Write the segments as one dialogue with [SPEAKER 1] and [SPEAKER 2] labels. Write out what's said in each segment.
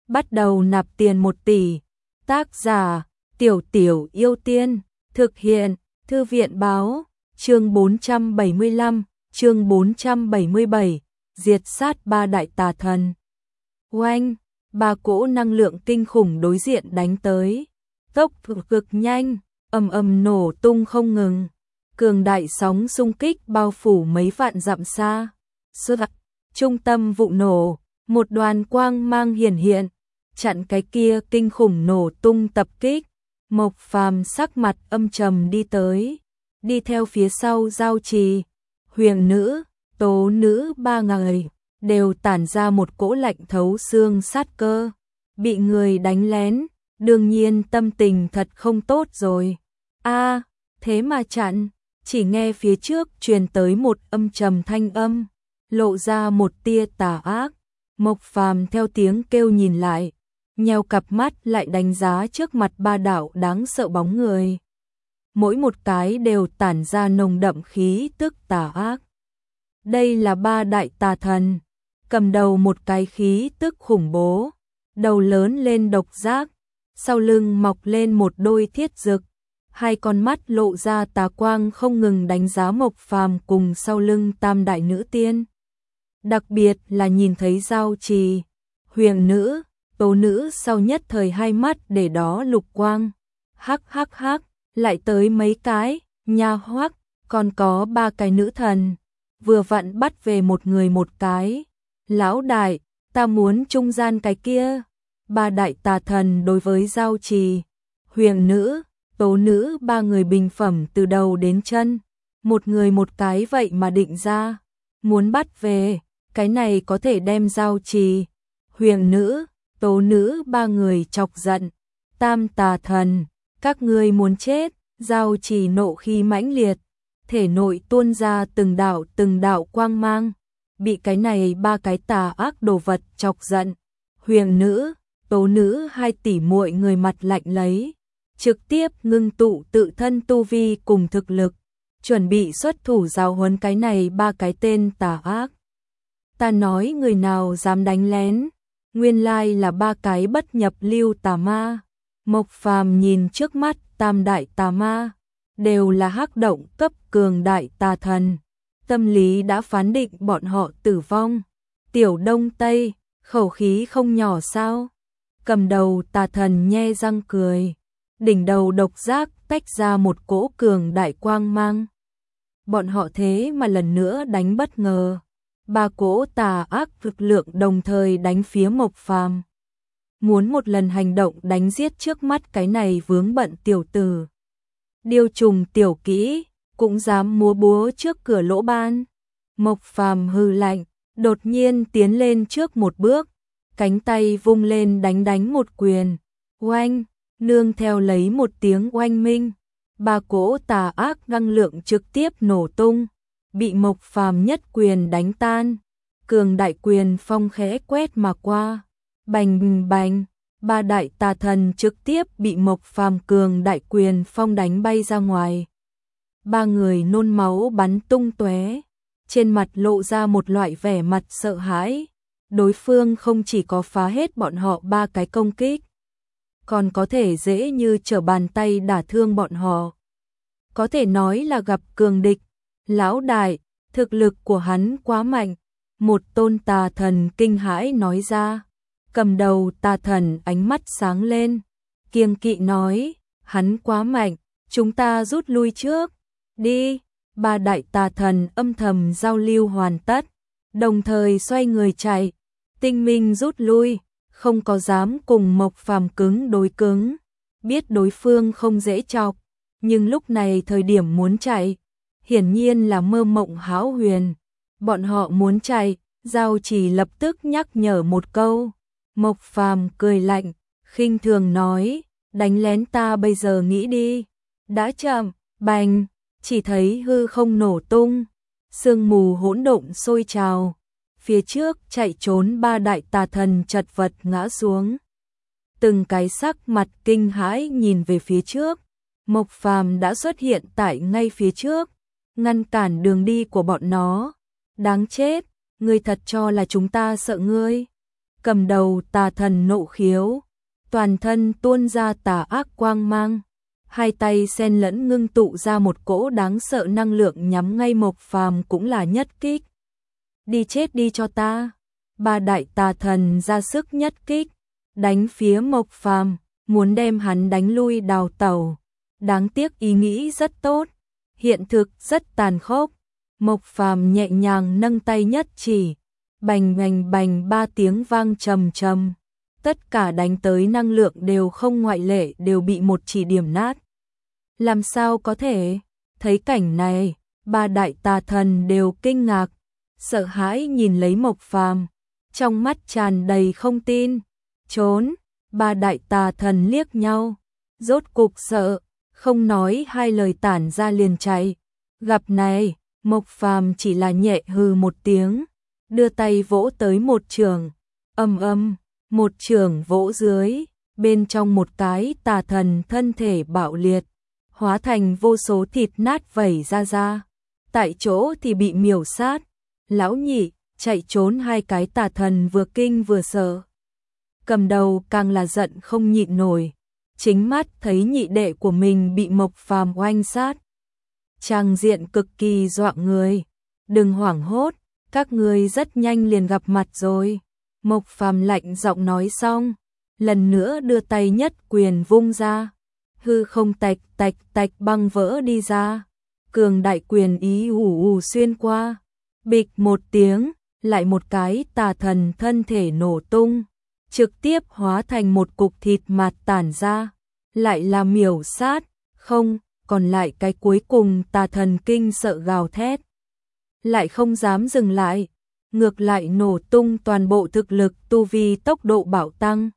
[SPEAKER 1] bắt đầu nạp tiền 1 tỷ. Tác giả Tiểu Tiểu Yêu Tiên. Thực hiện Thư viện báo. Chương 475, chương 477, diệt sát 3 đại tà thần. Oanh, 3 cỗ năng lượng kinh khủng đối diện đánh tới. Tốc cực nhanh, ầm ầm nổ tung không ngừng. Cường đại sóng xung kích bao phủ mấy vạn dặm xa. Trung tâm vụ nổ, một đoàn quang mang hiển hiện, chặn cái kia kinh khủng nổ tung tập kích. Mộc Phàm sắc mặt âm trầm đi tới, đi theo phía sau Giao Trì, Huyền Nữ, Tố Nữ 3 người đều tản ra một cỗ lạnh thấu xương sát cơ. Bị người đánh lén, đương nhiên tâm tình thật không tốt rồi. A, thế mà chặn, chỉ nghe phía trước truyền tới một âm trầm thanh âm, lộ ra một tia tà ác. Mộc Phàm theo tiếng kêu nhìn lại, nheo cặp mắt lại đánh giá trước mặt 3 đạo đáng sợ bóng người. Mỗi một cái đều tản ra nồng đậm khí tức tà ác. Đây là 3 đại tà thần, cầm đầu một cái khí tức khủng bố, đầu lớn lên độc giác, sau lưng mọc lên một đôi thiết dực, 2 con mắt lộ ra tà quang không ngừng đánh giá Mộc Phàm cùng sau lưng Tam đại nữ tiên. Đặc biệt là nhìn thấy Giao Trì, Huyền Nữ, Tố Nữ sau nhất thời 2 mắt để đó lục quang. Hắc hắc hắc, lại tới mấy cái, nha hoắc, còn có 3 cái nữ thần, vừa vặn bắt về một người một cái. Lão đại, ta muốn trung gian cái kia. 3 đại tà thần đối với Giao Trì, Huyền Nữ, Tố Nữ 3 người bình phẩm từ đầu đến chân, một người một cái vậy mà định ra, muốn bắt về, cái này có thể đem Giao Trì, Huyền Nữ, Tố Nữ 3 người chọc giận. Tam tà thần, các ngươi muốn chết. Giao Trì nộ khí mãnh liệt, thể nội tuôn ra từng đạo quang mang, bị cái này 3 cái tà ác đồ vật chọc giận. Huyền Nữ, Tố Nữ 2 tỷ muội người mặt lạnh lấy, trực tiếp ngưng tụ tự thân tu vi cùng thực lực, chuẩn bị xuất thủ giáo huấn cái này 3 cái tên tà ác. Ta nói người nào dám đánh lén, nguyên lai là 3 cái bất nhập lưu tà ma. Mộc Phàm nhìn trước mắt Tam đại tà ma, đều là hắc động cấp cường đại tà thần, tâm lý đã phán định bọn họ tử vong. Tiểu Đông Tây, khẩu khí không nhỏ sao? Cầm đầu tà thần nhe răng cười, đỉnh đầu độc giác tách ra một cỗ cường đại quang mang. Bọn họ thế mà lần nữa đánh bất ngờ. 3 cỗ tà ác lực lượng đồng thời đánh phía Mộc Phàm, muốn một lần hành động đánh giết trước mắt cái này vướng bận tiểu tử. Điêu trùng tiểu kỹ, cũng dám múa búa trước cửa lỗ ban. Mộc Phàm hừ lạnh, đột nhiên tiến lên trước một bước, cánh tay vung lên đánh một quyền. Oanh, nương theo lấy một tiếng oanh minh, 3 cỗ tà ác năng lượng trực tiếp nổ tung, bị Mộc Phàm nhất quyền đánh tan. Cường đại quyền phong khẽ quét mà qua, bành bành, 3 đại tà thần trực tiếp bị Mộc Phàm cường đại quyền phong đánh bay ra ngoài. 3 người nôn máu bắn tung tóe, trên mặt lộ ra một loại vẻ mặt sợ hãi. Đối phương không chỉ có phá hết bọn họ 3 cái công kích, còn có thể dễ như trở bàn tay đả thương bọn họ. Có thể nói là gặp cường địch. Lão đại, thực lực của hắn quá mạnh. Một tôn tà thần kinh hãi nói ra. Cầm đầu tà thần ánh mắt sáng lên, kiêng kỵ nói, hắn quá mạnh, chúng ta rút lui trước. Đi. 3 đại tà thần âm thầm giao lưu hoàn tất, đồng thời xoay người chạy. Tinh minh rút lui, không có dám cùng Mộc Phàm cứng đối cứng, biết đối phương không dễ chọc, nhưng lúc này thời điểm muốn chạy, hiển nhiên là mơ mộng hão huyền. Bọn họ muốn chạy, Giao Trì lập tức nhắc nhở một câu. Mộc Phàm cười lạnh, khinh thường nói, đánh lén ta bây giờ nghĩ đi. Đã chậm, bành, chỉ thấy hư không nổ tung, sương mù hỗn độn sôi trào. Phía trước chạy trốn 3 đại tà thần chật vật ngã xuống. Từng cái sắc mặt kinh hãi nhìn về phía trước. Mộc Phàm đã xuất hiện tại ngay phía trước, ngăn cản đường đi của bọn nó. Đáng chết, ngươi thật cho là chúng ta sợ ngươi? Cầm đầu tà thần nộ khiếu, toàn thân tuôn ra tà ác quang mang, hai tay xen lẫn ngưng tụ ra một cỗ đáng sợ năng lượng nhắm ngay Mộc Phàm cũng là nhất kích. Đi chết đi cho ta. Ba đại tà thần ra sức nhất kích, đánh phía Mộc Phàm, muốn đem hắn đánh lui đào tẩu. Đáng tiếc ý nghĩ rất tốt, hiện thực rất tàn khốc. Mộc Phàm nhẹ nhàng nâng tay nhất chỉ, bành bành bành ba tiếng vang trầm trầm. Tất cả đánh tới năng lượng đều không ngoại lệ đều bị một chỉ điểm nát. Làm sao có thể? Thấy cảnh này, ba đại tà thần đều kinh ngạc, sợ hãi nhìn lấy Mộc Phàm, trong mắt tràn đầy không tin. Trốn, ba đại tà thần liếc nhau, rốt cục sợ, không nói hai lời tản ra liền chạy. Gặp này, Mộc Phàm chỉ là nhẹ hừ một tiếng, đưa tay vỗ tới một chưởng, một chưởng vỗ dưới, bên trong một cái tà thần thân thể bạo liệt, hóa thành vô số thịt nát vẩy ra. Tại chỗ thì bị miểu sát. Lão nhị, chạy trốn hai cái tà thần vừa kinh vừa sợ. Cầm đầu càng là giận không nhịn nổi, chính mắt thấy nhị đệ của mình bị Mộc Phàm oanh sát. Tràng diện cực kỳ dọa người. Đừng hoảng hốt, các ngươi rất nhanh liền gặp mặt rồi. Mộc Phàm lạnh giọng nói xong, lần nữa đưa tay nhất quyền vung ra, hư không tạch tạch tạch băng vỡ đi ra, cường đại quyền ý ù xuyên qua, bịch một tiếng, lại một cái tà thần thân thể nổ tung, trực tiếp hóa thành một cục thịt mạt tản ra, lại là miểu sát. Không, còn lại cái cuối cùng tà thần kinh sợ gào thét, lại không dám dừng lại, ngược lại nổ tung toàn bộ thực lực, tu vi tốc độ bạo tăng.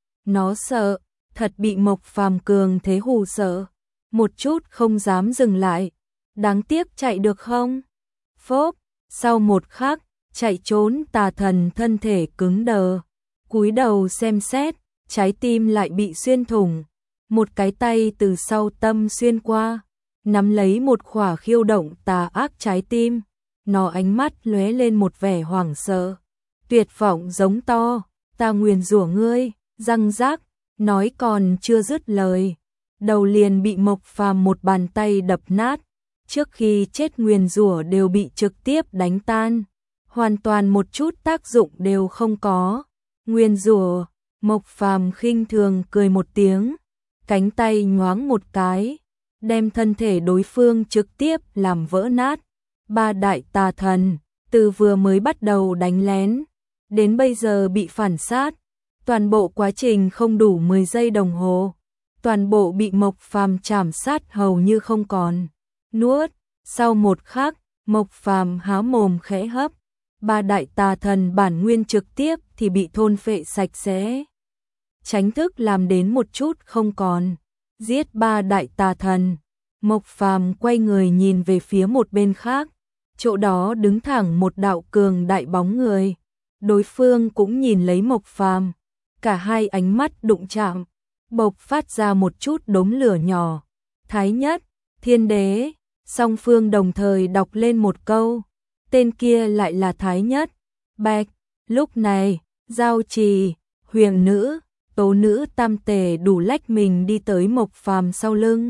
[SPEAKER 1] Nó sợ, thật bị Mộc Phàm cường thế hù sợ, một chút không dám dừng lại. Đáng tiếc chạy được không? Phốp, sau một khắc, chạy trốn tà thần thân thể cứng đờ, cúi đầu xem xét, trái tim lại bị xuyên thủng, một cái tay từ sau tâm xuyên qua, nắm lấy một khỏa khiêu động tà ác trái tim. Nó ánh mắt lóe lên một vẻ hoảng sợ, tuyệt vọng giống to, ta nguyền rủa ngươi, răng rác, nói còn chưa dứt lời, đầu liền bị Mộc Phàm một bàn tay đập nát, trước khi chết nguyền rủa đều bị trực tiếp đánh tan, hoàn toàn một chút tác dụng đều không có. Nguyền rủa, Mộc Phàm khinh thường cười một tiếng, cánh tay nhoáng một cái, đem thân thể đối phương trực tiếp làm vỡ nát. Ba đại tà thần, từ vừa mới bắt đầu đánh lén, đến bây giờ bị phản sát, toàn bộ quá trình không đủ 10 giây đồng hồ, toàn bộ bị Mộc Phàm chảm sát hầu như không còn. Nuốt, sau một khắc, Mộc Phàm há mồm khẽ hấp, ba đại tà thần bản nguyên trực tiếp thì bị thôn phệ sạch sẽ. Tránh thức làm đến một chút không còn, giết ba đại tà thần. Mộc Phàm quay người nhìn về phía một bên khác, chỗ đó đứng thẳng một đạo cường đại bóng người. Đối phương cũng nhìn lấy Mộc Phàm, cả hai ánh mắt đụng chạm, bộc phát ra một chút đốm lửa nhỏ. Thái nhất, thiên đế, song phương đồng thời đọc lên một câu, tên kia lại là Thái nhất. Bạch, lúc này, Giao Trì, Huyền nữ, Tố nữ tam tề đủ lách mình đi tới Mộc Phàm sau lưng.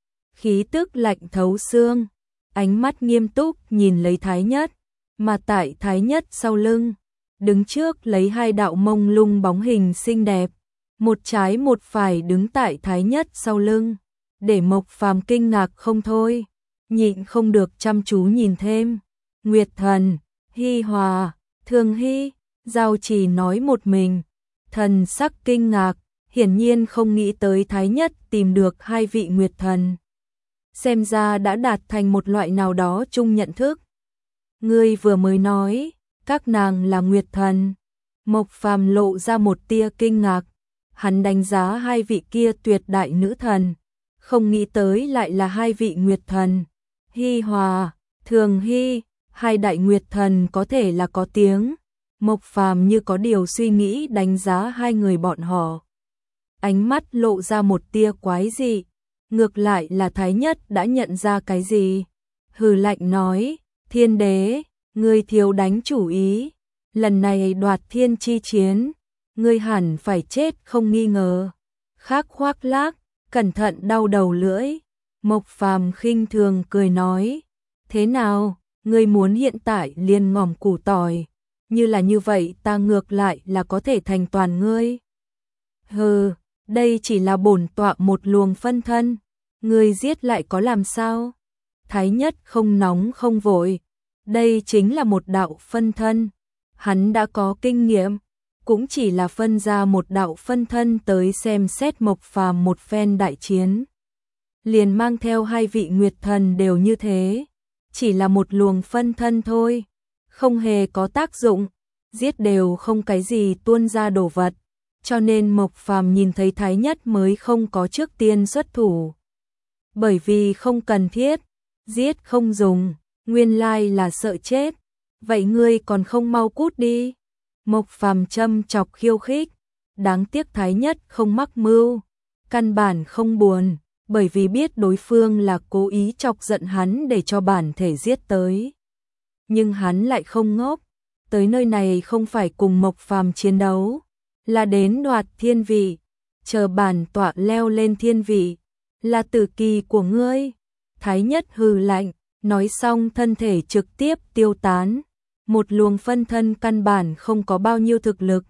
[SPEAKER 1] Khí tức lạnh thấu xương, ánh mắt nghiêm túc nhìn lấy Thái nhất, mà tại Thái nhất sau lưng, đứng trước lấy hai đạo mông lung bóng hình xinh đẹp, một trái một phải đứng tại Thái nhất sau lưng, để Mộc Phàm kinh ngạc không thôi, nhịn không được chăm chú nhìn thêm. Nguyệt Thần, Hi Hòa, Thường Hy, Giao Trì nói một mình, thần sắc kinh ngạc, hiển nhiên không nghĩ tới Thái nhất tìm được hai vị Nguyệt Thần. Xem ra đã đạt thành một loại nào đó chung nhận thức. Ngươi vừa mới nói, các nàng là Nguyệt Thần. Mộc Phàm lộ ra một tia kinh ngạc, hắn đánh giá hai vị kia tuyệt đại nữ thần, không nghĩ tới lại là hai vị Nguyệt Thần. Hi Hòa, Thường Hy, hai đại Nguyệt Thần có thể là có tiếng. Mộc Phàm như có điều suy nghĩ đánh giá hai người bọn họ. Ánh mắt lộ ra một tia quái dị. Ngược lại là Thái nhất đã nhận ra cái gì. Hừ lạnh nói, thiên đế, ngươi thiếu đánh chủ ý. lần này đoạt thiên chi chiến, ngươi hẳn phải chết không nghi ngờ. Khác khoác lác, cẩn thận đau đầu lưỡi. Mộc Phàm khinh thường cười nói, thế nào, ngươi muốn hiện tại liền ngòm củ tỏi, như là như vậy ta ngược lại là có thể thành toàn ngươi. Hừ, đây chỉ là bổn tọa một luồng phân thân, ngươi giết lại có làm sao? Thái Nhất không nóng không vội, đây chính là một đạo phân thân, hắn đã có kinh nghiệm, cũng chỉ là phân ra một đạo phân thân tới xem xét Mộc Phàm một phen đại chiến. Liền mang theo 2 vị nguyệt thần đều như thế, chỉ là một luồng phân thân thôi, không hề có tác dụng, giết đều không cái gì tuôn ra đồ vật, cho nên Mộc Phàm nhìn thấy Thái Nhất mới không có trước tiên xuất thủ. Bởi vì không cần thiết, giết không dùng, nguyên lai là sợ chết, vậy ngươi còn không mau cút đi. Mộc Phàm châm chọc khiêu khích, đáng tiếc Thái Nhất không mắc mưu, căn bản không buồn, bởi vì biết đối phương là cố ý chọc giận hắn để cho bản thể giết tới. Nhưng hắn lại không ngốc, tới nơi này không phải cùng Mộc Phàm chiến đấu, là đến đoạt thiên vị, chờ bản tọa leo lên thiên vị, là tử kỳ của ngươi. Thái Nhất hừ lạnh, nói xong thân thể trực tiếp tiêu tán, một luồng phân thân căn bản không có bao nhiêu thực lực.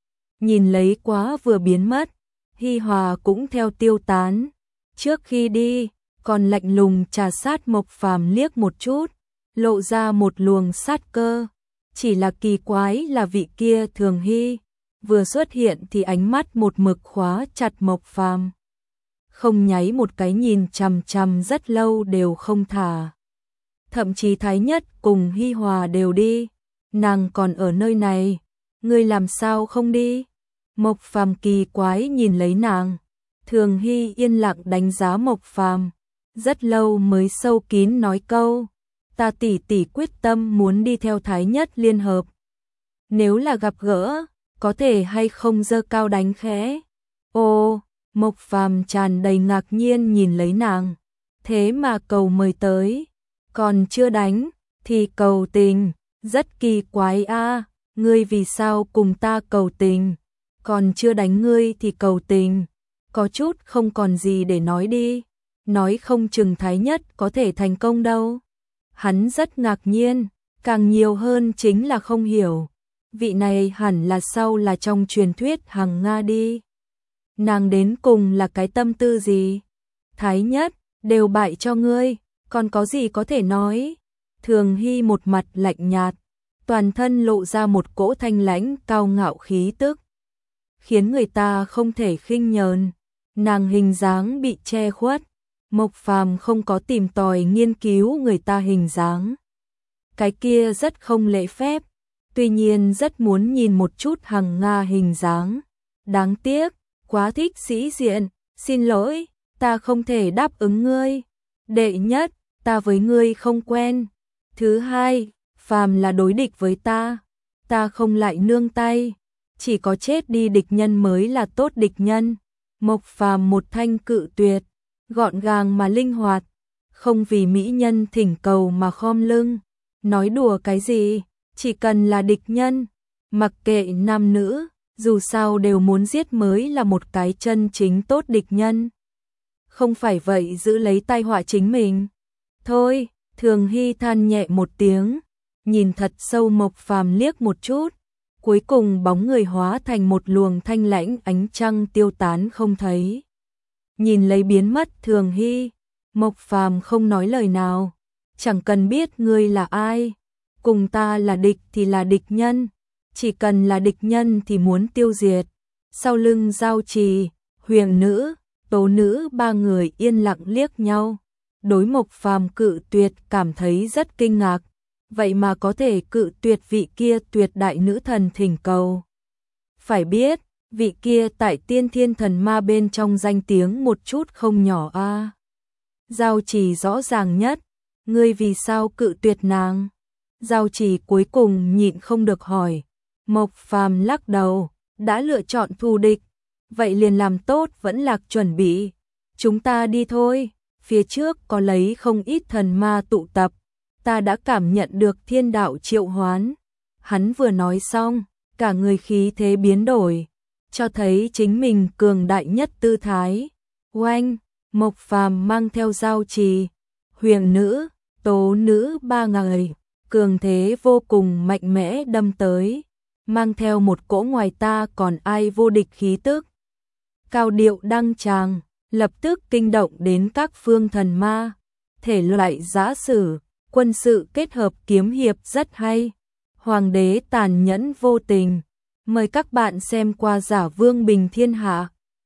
[SPEAKER 1] Nhìn lấy quá vừa biến mất, Hi Hòa cũng theo tiêu tán. Trước khi đi, còn lạnh lùng trà sát Mộc Phàm liếc một chút, lộ ra một luồng sát cơ. Chỉ là kỳ quái là vị kia Thường Hy, vừa xuất hiện thì ánh mắt một mực khóa chặt Mộc Phàm, không nháy một cái, nhìn chằm chằm rất lâu đều không thả. Thậm chí Thái Nhất cùng Hi Hòa đều đi, nàng còn ở nơi này, ngươi làm sao không đi? Mộc Phàm kỳ quái nhìn lấy nàng. Thường Hy yên lặng đánh giá Mộc Phàm, rất lâu mới sâu kín nói câu, ta tỷ tỷ quyết tâm muốn đi theo Thái Nhất liên hợp. Nếu là gặp gỡ, có thể hay không giơ cao đánh khẽ? Ô, Mộc Phàm tràn đầy ngạc nhiên nhìn lấy nàng, thế mà cầu mời tới, còn chưa đánh, thì cầu tình, rất kỳ quái a, ngươi vì sao cùng ta cầu tình, còn chưa đánh ngươi thì cầu tình. Có chút không còn gì để nói đi, nói không chừng Thái Nhất có thể thành công đâu. Hắn rất ngạc nhiên, càng nhiều hơn chính là không hiểu, vị này hẳn là sau là trong truyền thuyết Hằng Nga đi. Nàng đến cùng là cái tâm tư gì? Thái Nhất, đều bại cho ngươi, còn có gì có thể nói? Thường Hy một mặt lạnh nhạt, toàn thân lộ ra một cỗ thanh lãnh cao ngạo khí tức, khiến người ta không thể khinh nhờn. Nàng hình dáng bị che khuất, Mộc Phàm không có tìm tòi nghiên cứu người ta hình dáng. Cái kia rất không lễ phép, tuy nhiên rất muốn nhìn một chút Hằng Nga hình dáng. Đáng tiếc, quá thích sĩ diện, xin lỗi, ta không thể đáp ứng ngươi. Đệ nhất, ta với ngươi không quen. Thứ hai, phàm là đối địch với ta không lại nương tay, chỉ có chết đi địch nhân mới là tốt địch nhân. Mộc Phàm một thanh cự tuyệt, gọn gàng mà linh hoạt, không vì mỹ nhân thỉnh cầu mà khom lưng. Nói đùa cái gì, chỉ cần là địch nhân, mặc kệ nam nữ, dù sao đều muốn giết mới là một cái chân chính tốt địch nhân. Không phải vậy giữ lấy tai họa chính mình. Thôi, Thường Hy than nhẹ một tiếng, nhìn thật sâu Mộc Phàm liếc một chút. Cuối cùng bóng người hóa thành một luồng thanh lãnh, ánh trăng tiêu tán không thấy. Nhìn lấy biến mất Thường Hy, Mộc Phàm không nói lời nào, chẳng cần biết ngươi là ai, cùng ta là địch thì là địch nhân, chỉ cần là địch nhân thì muốn tiêu diệt. Sau lưng Giao Trì, Huyền Nữ, Tố Nữ ba người yên lặng liếc nhau, đối Mộc Phàm cự tuyệt cảm thấy rất kinh ngạc. Vậy mà có thể cự tuyệt vị kia tuyệt đại nữ thần thỉnh cầu. Phải biết, vị kia tại Tiên Thiên Thần Ma bên trong danh tiếng một chút không nhỏ a. Giao Trì rõ ràng nhất, ngươi vì sao cự tuyệt nàng? Giao Trì cuối cùng nhịn không được hỏi. Mộc Phàm lắc đầu, đã lựa chọn thù địch, vậy liền làm tốt vẫn lạc chuẩn bị. Chúng ta đi thôi, phía trước có lấy không ít thần ma tụ tập. Ta đã cảm nhận được thiên đạo triệu hoán, Hắn vừa nói xong, cả người khí thế biến đổi, cho thấy chính mình cường đại nhất tư thái. Oanh, Mộc Phàm mang theo giao trì, huyền nữ, tố nữ ba người, cường thế vô cùng mạnh mẽ đâm tới, mang theo một cỗ ngoài ta còn ai vô địch khí tức. Cao điệu đăng tràng, lập tức kinh động đến các phương thần ma, thể loại giã sử, quân sự kết hợp kiếm hiệp rất hay. Hoàng đế tàn nhẫn vô tình, mời các bạn xem qua Giả Vương Bình Thiên Hạ.